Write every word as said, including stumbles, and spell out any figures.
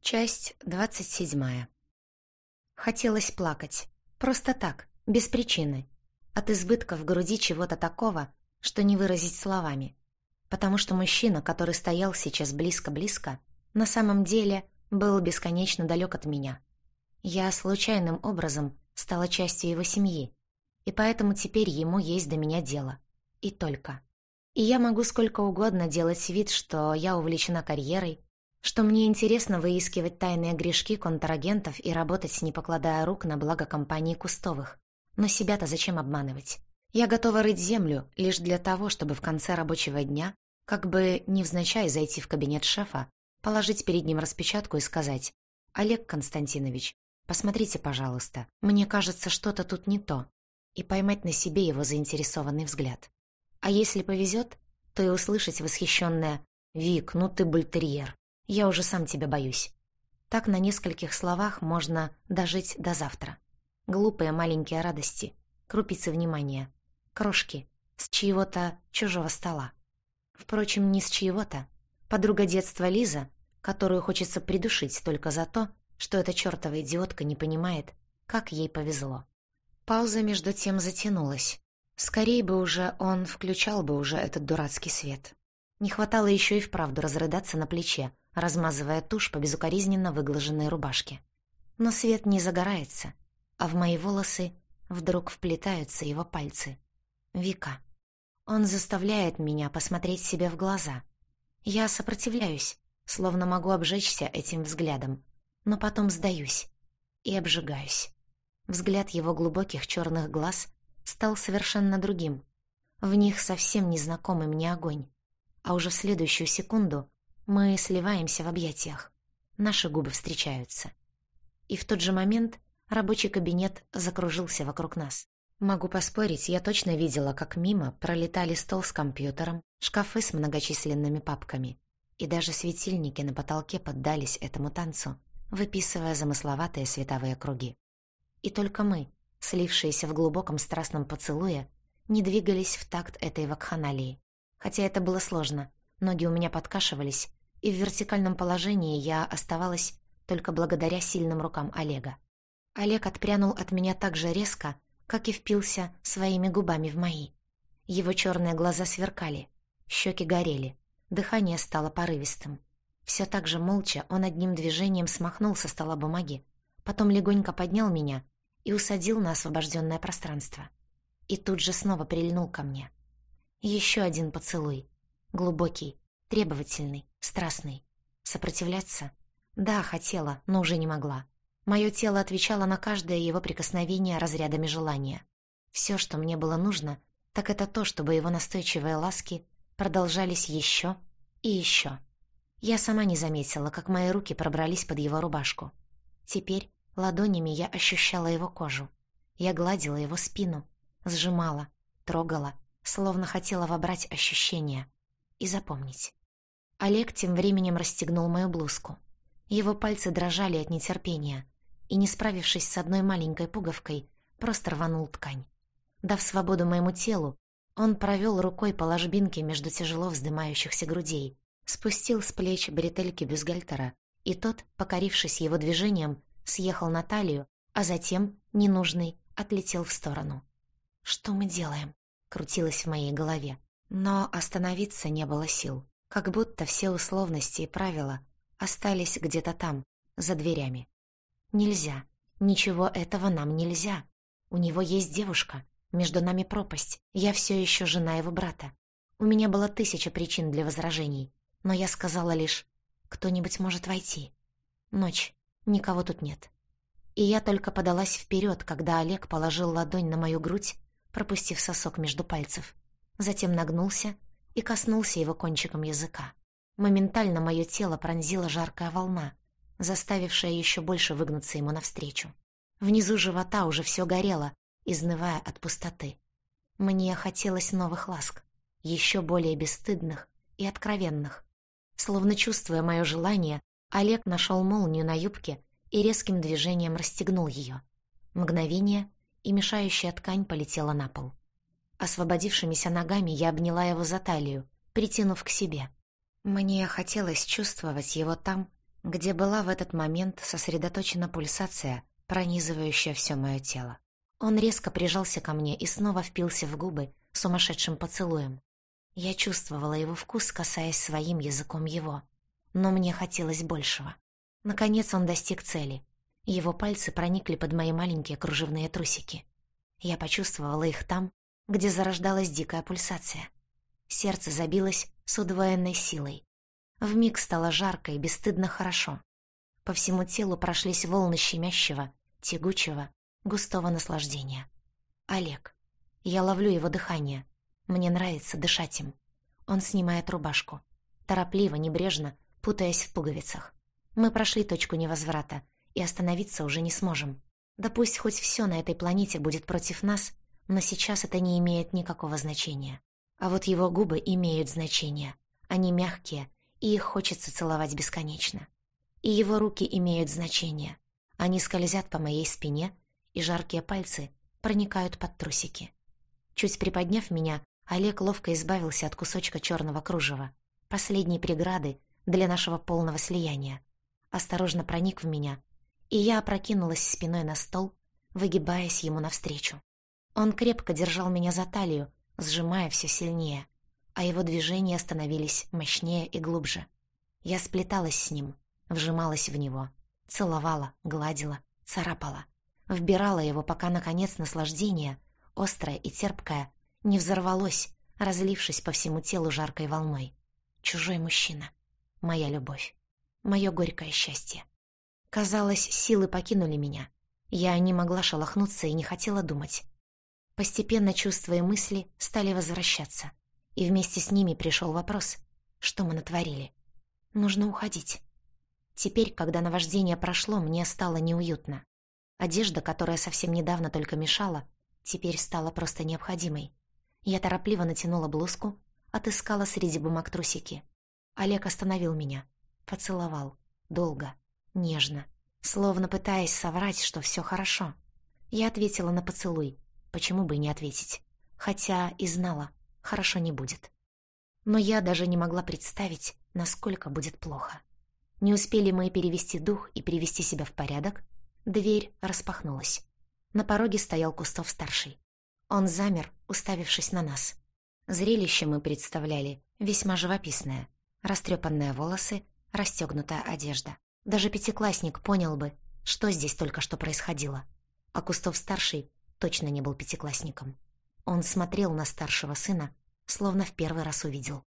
Часть двадцать седьмая. Хотелось плакать. Просто так, без причины. От избытка в груди чего-то такого, что не выразить словами. Потому что мужчина, который стоял сейчас близко-близко, на самом деле был бесконечно далек от меня. Я случайным образом стала частью его семьи, и поэтому теперь ему есть до меня дело. И только. И я могу сколько угодно делать вид, что я увлечена карьерой, что мне интересно выискивать тайные грешки контрагентов и работать, не покладая рук, на благо компании Кустовых. Но себя-то зачем обманывать? Я готова рыть землю лишь для того, чтобы в конце рабочего дня, как бы невзначай зайти в кабинет шефа, положить перед ним распечатку и сказать: «Олег Константинович, посмотрите, пожалуйста, мне кажется, что-то тут не то», и поймать на себе его заинтересованный взгляд. А если повезет, то и услышать восхищенное: «Вик, ну ты бультерьер. Я уже сам тебя боюсь». Так на нескольких словах можно дожить до завтра. Глупые маленькие радости, крупицы внимания, крошки с чьего-то чужого стола. Впрочем, не с чьего-то. Подруга детства Лиза, которую хочется придушить только за то, что эта чертова идиотка не понимает, как ей повезло. Пауза между тем затянулась. Скорей бы уже он включал бы уже этот дурацкий свет. Не хватало еще и вправду разрыдаться на плече, размазывая тушь по безукоризненно выглаженной рубашке. Но свет не загорается, а в мои волосы вдруг вплетаются его пальцы. Вика. Он заставляет меня посмотреть себе в глаза. Я сопротивляюсь, словно могу обжечься этим взглядом, но потом сдаюсь и обжигаюсь. Взгляд его глубоких черных глаз стал совершенно другим. В них совсем незнакомый мне огонь. А уже в следующую секунду мы сливаемся в объятиях. Наши губы встречаются. И в тот же момент рабочий кабинет закружился вокруг нас. Могу поспорить, я точно видела, как мимо пролетали стол с компьютером, шкафы с многочисленными папками. И даже светильники на потолке поддались этому танцу, выписывая замысловатые световые круги. И только мы, слившиеся в глубоком страстном поцелуе, не двигались в такт этой вакханалии. Хотя это было сложно, ноги у меня подкашивались, и в вертикальном положении я оставалась только благодаря сильным рукам Олега. Олег отпрянул от меня так же резко, как и впился своими губами в мои. Его черные глаза сверкали, щеки горели, дыхание стало порывистым. Все так же молча он одним движением смахнул со стола бумаги, потом легонько поднял меня и усадил на освобожденное пространство. И тут же снова прильнул ко мне. Еще один поцелуй. Глубокий, требовательный, страстный. Сопротивляться? Да, хотела, но уже не могла. Мое тело отвечало на каждое его прикосновение разрядами желания. Все, что мне было нужно, так это то, чтобы его настойчивые ласки продолжались еще и еще. Я сама не заметила, как мои руки пробрались под его рубашку. Теперь ладонями я ощущала его кожу. Я гладила его спину, сжимала, трогала, словно хотела вобрать ощущения и запомнить. Олег тем временем расстегнул мою блузку. Его пальцы дрожали от нетерпения, и, не справившись с одной маленькой пуговкой, просто рванул ткань. Дав свободу моему телу, он провел рукой по ложбинке между тяжело вздымающихся грудей, спустил с плеч бретельки бюстгальтера, и тот, покорившись его движением, съехал на талию, а затем, ненужный, отлетел в сторону. «Что мы делаем?» — крутилось в моей голове. Но остановиться не было сил, как будто все условности и правила остались где-то там, за дверями. Нельзя, ничего этого нам нельзя. У него есть девушка, между нами пропасть, я все еще жена его брата. У меня было тысяча причин для возражений, но я сказала лишь: «Кто-нибудь может войти». Ночь, никого тут нет. И я только подалась вперед, когда Олег положил ладонь на мою грудь, пропустив сосок между пальцев. Затем нагнулся и коснулся его кончиком языка. Моментально мое тело пронзила жаркая волна, заставившая еще больше выгнуться ему навстречу. Внизу живота уже все горело, изнывая от пустоты. Мне хотелось новых ласк, еще более бесстыдных и откровенных. Словно чувствуя мое желание, Олег нашел молнию на юбке и резким движением расстегнул ее. Мгновение, и мешающая ткань полетела на пол. Освободившимися ногами я обняла его за талию, притянув к себе. Мне хотелось чувствовать его там, где была в этот момент сосредоточена пульсация, пронизывающая все мое тело. Он резко прижался ко мне и снова впился в губы сумасшедшим поцелуем. Я чувствовала его вкус, касаясь своим языком его. Но мне хотелось большего. Наконец он достиг цели. Его пальцы проникли под мои маленькие кружевные трусики. Я почувствовала их там, где зарождалась дикая пульсация. Сердце забилось с удвоенной силой. Вмиг стало жарко и бесстыдно хорошо. По всему телу прошлись волны щемящего, тягучего, густого наслаждения. Олег. Я ловлю его дыхание. Мне нравится дышать им. Он снимает рубашку. Торопливо, небрежно, путаясь в пуговицах. Мы прошли точку невозврата и остановиться уже не сможем. Да пусть хоть все на этой планете будет против нас, но сейчас это не имеет никакого значения. А вот его губы имеют значение. Они мягкие, и их хочется целовать бесконечно. И его руки имеют значение. Они скользят по моей спине, и жаркие пальцы проникают под трусики. Чуть приподняв меня, Олег ловко избавился от кусочка черного кружева, последней преграды для нашего полного слияния. Осторожно проник в меня, и я опрокинулась спиной на стол, выгибаясь ему навстречу. Он крепко держал меня за талию, сжимая все сильнее, а его движения становились мощнее и глубже. Я сплеталась с ним, вжималась в него, целовала, гладила, царапала, вбирала его, пока, наконец, наслаждение, острое и терпкое, не взорвалось, разлившись по всему телу жаркой волной. Чужой мужчина. Моя любовь. Мое горькое счастье. Казалось, силы покинули меня. Я не могла шелохнуться и не хотела думать. Постепенно чувства и мысли стали возвращаться. И вместе с ними пришел вопрос, что мы натворили. Нужно уходить. Теперь, когда наваждение прошло, мне стало неуютно. Одежда, которая совсем недавно только мешала, теперь стала просто необходимой. Я торопливо натянула блузку, отыскала среди бумаг трусики. Олег остановил меня, поцеловал, долго, нежно, словно пытаясь соврать, что все хорошо. Я ответила на поцелуй, почему бы и не ответить, хотя и знала, хорошо не будет. Но я даже не могла представить, насколько будет плохо. Не успели мы перевести дух и привести себя в порядок, дверь распахнулась. На пороге стоял Кустов-старший. Он замер, уставившись на нас. Зрелище мы представляли весьма живописное. Растрепанные волосы, расстегнутая одежда. Даже пятиклассник понял бы, что здесь только что происходило. А Кустов-старший точно не был пятиклассником. Он смотрел на старшего сына, словно в первый раз увидел.